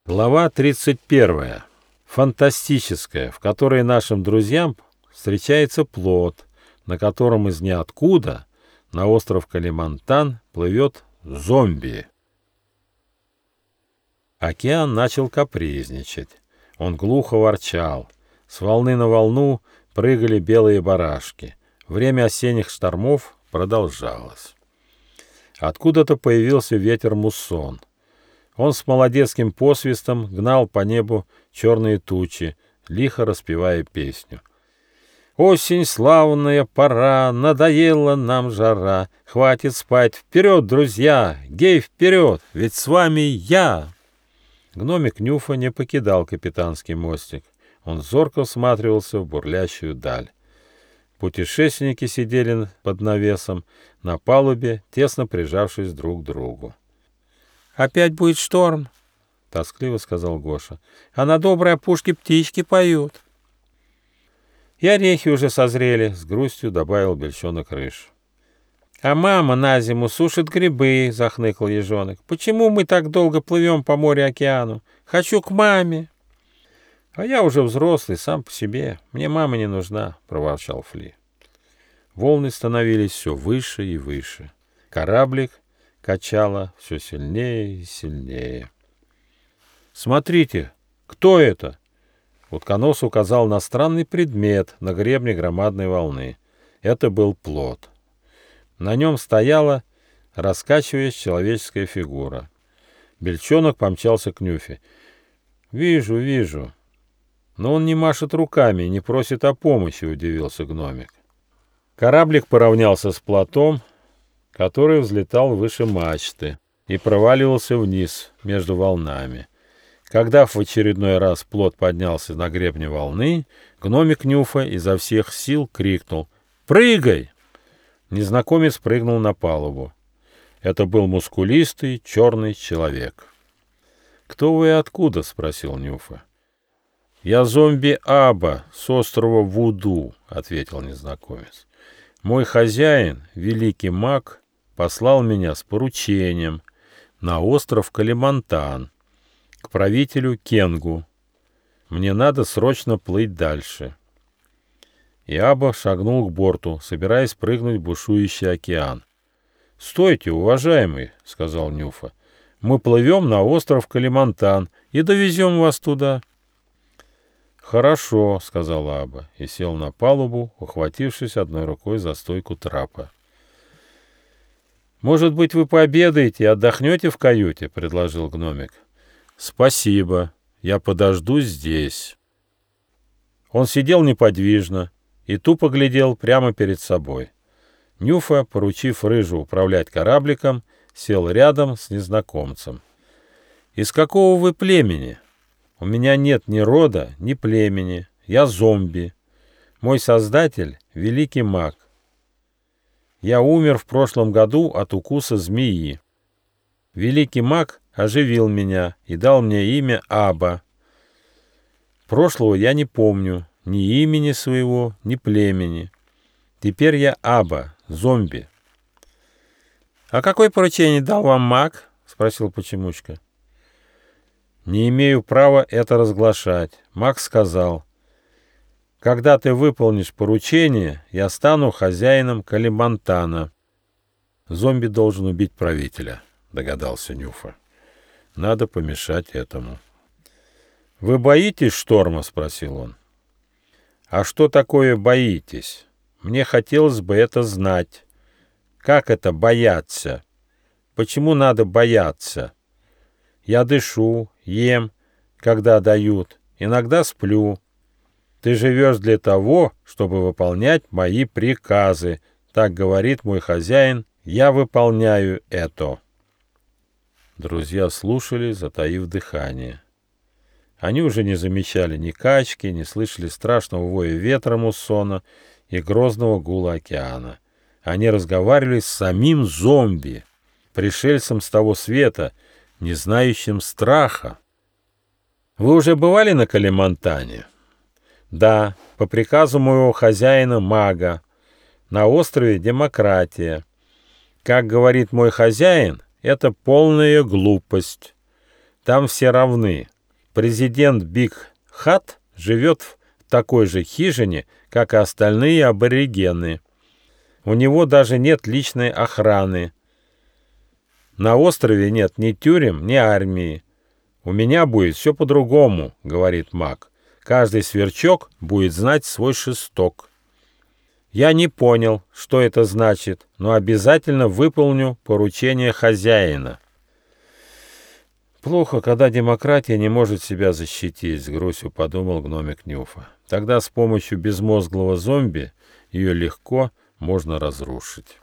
Глава 31. Фантастическая, в которой нашим друзьям встречается плот, на котором из ниоткуда на остров Калимантан плывет зомби. Океан начал капризничать. Он глухо ворчал. С волны на волну прыгали белые барашки. Время осенних штормов продолжалось. Откуда-то появился ветер-муссон. Он с молодецким посвистом гнал по небу черные тучи, лихо распевая песню. «Осень, славная пора, надоела нам жара, хватит спать, вперед, друзья, гей, вперед, ведь с вами я!» Гномик Нюфа не покидал капитанский мостик. Он зорко всматривался в бурлящую даль. Путешественники сидели под навесом на палубе, тесно прижавшись друг к другу. «Опять будет шторм», — тоскливо сказал Гоша. «А на доброй опушке птички поют». «И орехи уже созрели», — с грустью добавил Бельчонок Рыж. «А мама на зиму сушит грибы», — захныкал ежонок. «Почему мы так долго плывем по морю-океану? Хочу к маме». «А я уже взрослый, сам по себе. Мне мама не нужна», — проворчал Фли. Волны становились все выше и выше. Кораблик качало все сильнее и сильнее. «Смотрите, кто это?» Утконос указал на странный предмет на гребне громадной волны. Это был плот. На нем стояла, раскачиваясь, человеческая фигура. Бельчонок помчался к Нюфе. «Вижу, вижу. Но он не машет руками и не просит о помощи», — удивился гномик. Кораблик поравнялся с плотом, который взлетал выше мачты и проваливался вниз между волнами. Когда в очередной раз плот поднялся на гребне волны, гномик Нюфа изо всех сил крикнул: «Прыгай!» Незнакомец прыгнул на палубу. Это был мускулистый черный человек. «Кто вы и откуда?» — спросил Нюфа. «Я зомби Аба с острова Вуду», — ответил незнакомец. «Мой хозяин, великий маг, послал меня с поручением на остров Калимантан к правителю Кенгу. Мне надо срочно плыть дальше». И Аба шагнул к борту, собираясь прыгнуть в бушующий океан. «Стойте, уважаемый», — сказал Нюфа. «Мы плывем на остров Калимантан и довезем вас туда». «Хорошо», — сказал Аба и сел на палубу, ухватившись одной рукой за стойку трапа. «Может быть, вы пообедаете и отдохнете в каюте?» — предложил гномик. «Спасибо, я подожду здесь». Он сидел неподвижно и тупо глядел прямо перед собой. Нюфа, поручив Рыжу управлять корабликом, сел рядом с незнакомцем. «Из какого вы племени?» «У меня нет ни рода, ни племени. Я зомби. Мой создатель — великий маг. Я умер в прошлом году от укуса змеи. Великий маг оживил меня и дал мне имя Аба. Прошлого я не помню, ни имени своего, ни племени. Теперь я Аба, зомби». «А какое поручение дал вам маг?» — спросил Почемучка. «Не имею права это разглашать. Маг сказал: когда ты выполнишь поручение, я стану хозяином Калимантана». «Зомби должен убить правителя», — догадался Нюфа. «Надо помешать этому». «Вы боитесь шторма?» — спросил он. «А что такое боитесь? Мне хотелось бы это знать. Как это бояться? Почему надо бояться? Я дышу, ем, когда дают, иногда сплю. Ты живешь для того, чтобы выполнять мои приказы. Так говорит мой хозяин, я выполняю это». Друзья слушали, затаив дыхание. Они уже не замечали ни качки, не слышали страшного воя ветра муссона и грозного гула океана. Они разговаривали с самим зомби, пришельцем с того света, не знающим страха. «Вы уже бывали на Калимантане?» «Да, по приказу моего хозяина-мага. На острове Демократия. Как говорит мой хозяин, это полная глупость. Там все равны. президент Биг Хат живет в такой же хижине, как и остальные аборигены. У него даже нет личной охраны. На острове нет ни тюрем, ни армии. «У меня будет все по-другому», — говорит маг. «Каждый сверчок будет знать свой шесток». Я не понял, что это значит, но обязательно выполню поручение хозяина. Плохо, когда демократия не может себя защитить, с грустью подумал гномик Нюфа. Тогда с помощью безмозглого зомби ее легко можно разрушить.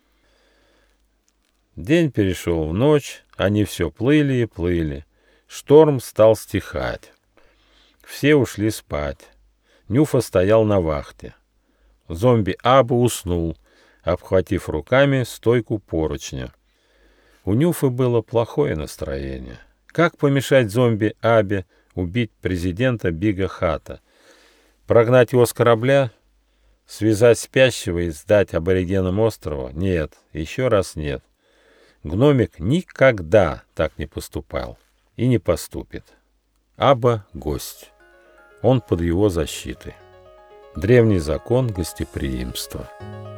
День перешел в ночь, они все плыли и плыли. Шторм стал стихать. Все ушли спать. Нюфа стоял на вахте. Зомби Аба уснул, обхватив руками стойку поручня. У Нюфы было плохое настроение. Как помешать зомби Абе убить президента Бига Хата? Прогнать его с корабля? Связать спящего и сдать аборигенам острова? Нет, еще раз нет. Гномик никогда так не поступал и не поступит. Аба — гость. Он под его защитой. Древний закон гостеприимства.